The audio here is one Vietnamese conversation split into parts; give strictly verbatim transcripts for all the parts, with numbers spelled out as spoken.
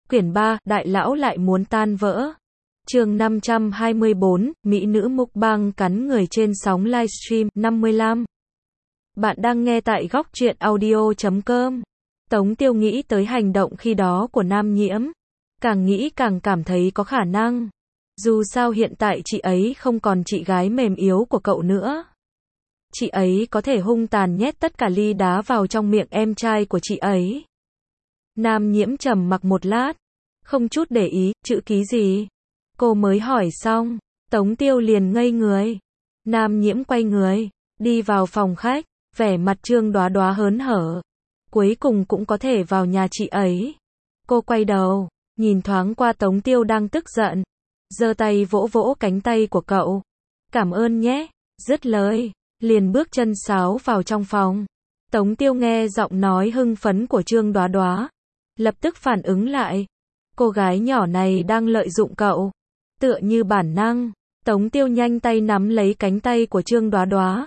Quyển ba, Đại lão lại muốn tan vỡ. Chương năm trăm hai mươi bốn, Mỹ nữ mukbang cắn người trên sóng livestream, năm mươi lăm. Bạn đang nghe tại góc truyện audio chấm com. Tống Tiêu nghĩ tới hành động khi đó của Nam Nhiễm. Càng nghĩ càng cảm thấy có khả năng. Dù sao hiện tại chị ấy không còn chị gái mềm yếu của cậu nữa. Chị ấy có thể hung tàn nhét tất cả ly đá vào trong miệng em trai của chị ấy. Nam Nhiễm trầm mặc một lát. Không chút để ý, chữ ký gì? Cô mới hỏi xong. Tống Tiêu liền ngây người. Nam Nhiễm quay người. Đi vào phòng khách. Vẻ mặt Trương Đoá Đoá hớn hở. Cuối cùng cũng có thể vào nhà chị ấy. Cô quay đầu. Nhìn thoáng qua Tống Tiêu đang tức giận. Giơ tay vỗ vỗ cánh tay của cậu. Cảm ơn nhé. Dứt lời. Liền bước chân sáo vào trong phòng. Tống Tiêu nghe giọng nói hưng phấn của Trương Đoá Đoá. Lập tức phản ứng lại. Cô gái nhỏ này đang lợi dụng cậu. Tựa như bản năng. Tống Tiêu nhanh tay nắm lấy cánh tay của Trương Đoá Đoá.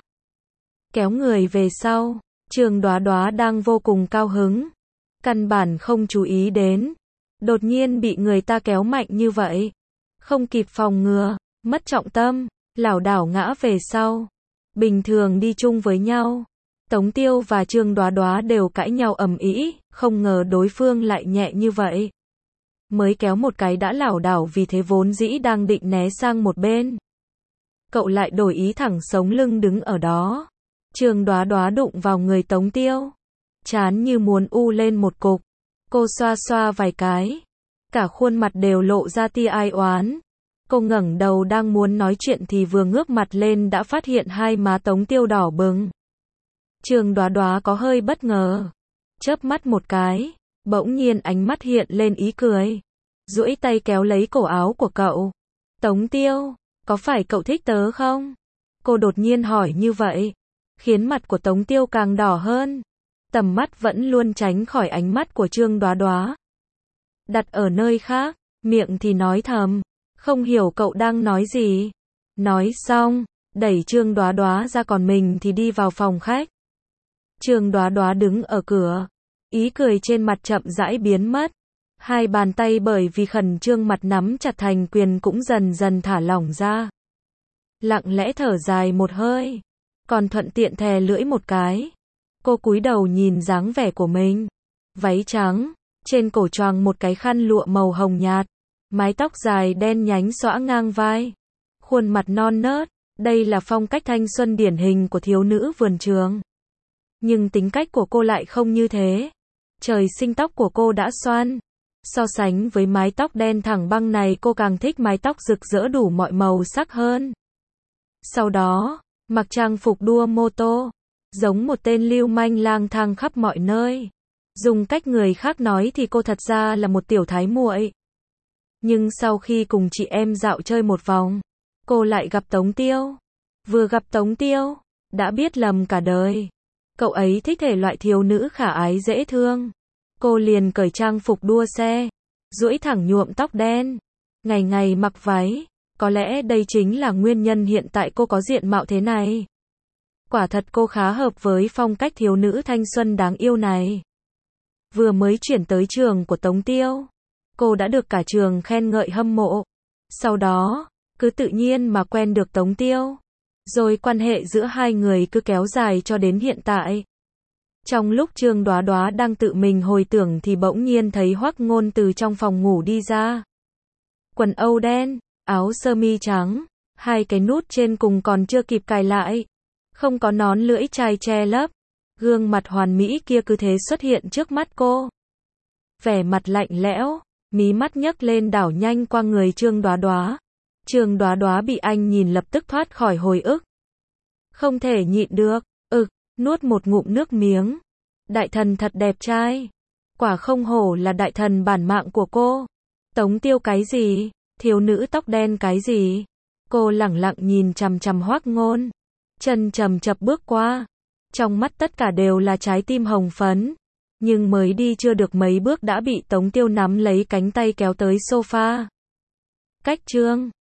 Kéo người về sau. Trương Đoá Đoá đang vô cùng cao hứng. Căn bản không chú ý đến. Đột nhiên bị người ta kéo mạnh như vậy. Không kịp phòng ngừa. Mất trọng tâm. Lảo đảo ngã về sau. Bình thường đi chung với nhau. Tống Tiêu và Trương Đoá Đoá đều cãi nhau ầm ĩ, không ngờ đối phương lại nhẹ như vậy. Mới kéo một cái đã lảo đảo, vì thế vốn dĩ đang định né sang một bên. Cậu lại đổi ý thẳng sống lưng đứng ở đó. Trương Đoá Đoá đụng vào người Tống Tiêu. Chán như muốn u lên một cục. Cô xoa xoa vài cái. Cả khuôn mặt đều lộ ra tia ai oán. Cô ngẩng đầu đang muốn nói chuyện thì vừa ngước mặt lên đã phát hiện hai má Tống Tiêu đỏ bừng. Trương Đoá Đoá có hơi bất ngờ. Chớp mắt một cái. Bỗng nhiên ánh mắt hiện lên ý cười. Duỗi tay kéo lấy cổ áo của cậu. Tống Tiêu, có phải cậu thích tớ không? Cô đột nhiên hỏi như vậy. Khiến mặt của Tống Tiêu càng đỏ hơn. Tầm mắt vẫn luôn tránh khỏi ánh mắt của Trương Đoá Đoá. Đặt ở nơi khác, miệng thì nói thầm. Không hiểu cậu đang nói gì. Nói xong, đẩy Trương Đoá Đoá ra, còn mình thì đi vào phòng khách. Trương Đoá Đoá đứng ở cửa. Ý cười trên mặt chậm rãi biến mất. Hai bàn tay bởi vì khẩn trương mặt nắm chặt thành quyền cũng dần dần thả lỏng ra. Lặng lẽ thở dài một hơi. Còn thuận tiện thè lưỡi một cái. Cô cúi đầu nhìn dáng vẻ của mình. Váy trắng. Trên cổ choàng một cái khăn lụa màu hồng nhạt. Mái tóc dài đen nhánh xõa ngang vai. Khuôn mặt non nớt. Đây là phong cách thanh xuân điển hình của thiếu nữ vườn trường. Nhưng tính cách của cô lại không như thế. Trời sinh tóc của cô đã xoăn. So sánh với mái tóc đen thẳng băng này, cô càng thích mái tóc rực rỡ đủ mọi màu sắc hơn. Sau đó, mặc trang phục đua mô tô. Giống một tên lưu manh lang thang khắp mọi nơi. Dùng cách người khác nói thì cô thật ra là một tiểu thái muội. Nhưng sau khi cùng chị em dạo chơi một vòng, cô lại gặp Tống Tiêu. Vừa gặp Tống Tiêu, đã biết lầm cả đời. Cậu ấy thích thể loại thiếu nữ khả ái dễ thương. Cô liền cởi trang phục đua xe, duỗi thẳng nhuộm tóc đen, ngày ngày mặc váy. Có lẽ đây chính là nguyên nhân hiện tại cô có diện mạo thế này. Quả thật cô khá hợp với phong cách thiếu nữ thanh xuân đáng yêu này. Vừa mới chuyển tới trường của Tống Tiêu, cô đã được cả trường khen ngợi hâm mộ. Sau đó, cứ tự nhiên mà quen được Tống Tiêu. Rồi quan hệ giữa hai người cứ kéo dài cho đến hiện tại. Trong lúc Trương Đoá Đoá đang tự mình hồi tưởng thì bỗng nhiên thấy Hoắc Ngôn từ trong phòng ngủ đi ra. Quần âu đen, áo sơ mi trắng, hai cái nút trên cùng còn chưa kịp cài lại. Không có nón lưỡi chai che lấp. Gương mặt hoàn mỹ kia cứ thế xuất hiện trước mắt cô. Vẻ mặt lạnh lẽo, mí mắt nhấc lên đảo nhanh qua người Trương Đoá Đoá. Trương Đoá Đoá bị anh nhìn lập tức thoát khỏi hồi ức. Không thể nhịn được, ực, nuốt một ngụm nước miếng. Đại thần thật đẹp trai. Quả không hổ là đại thần bản mạng của cô. Tống Tiêu cái gì? Thiếu nữ tóc đen cái gì? Cô lẳng lặng nhìn chằm chằm Hoắc Ngôn. Chân chầm chập bước qua. Trong mắt tất cả đều là trái tim hồng phấn. Nhưng mới đi chưa được mấy bước đã bị Tống Tiêu nắm lấy cánh tay kéo tới sofa. Cách Trương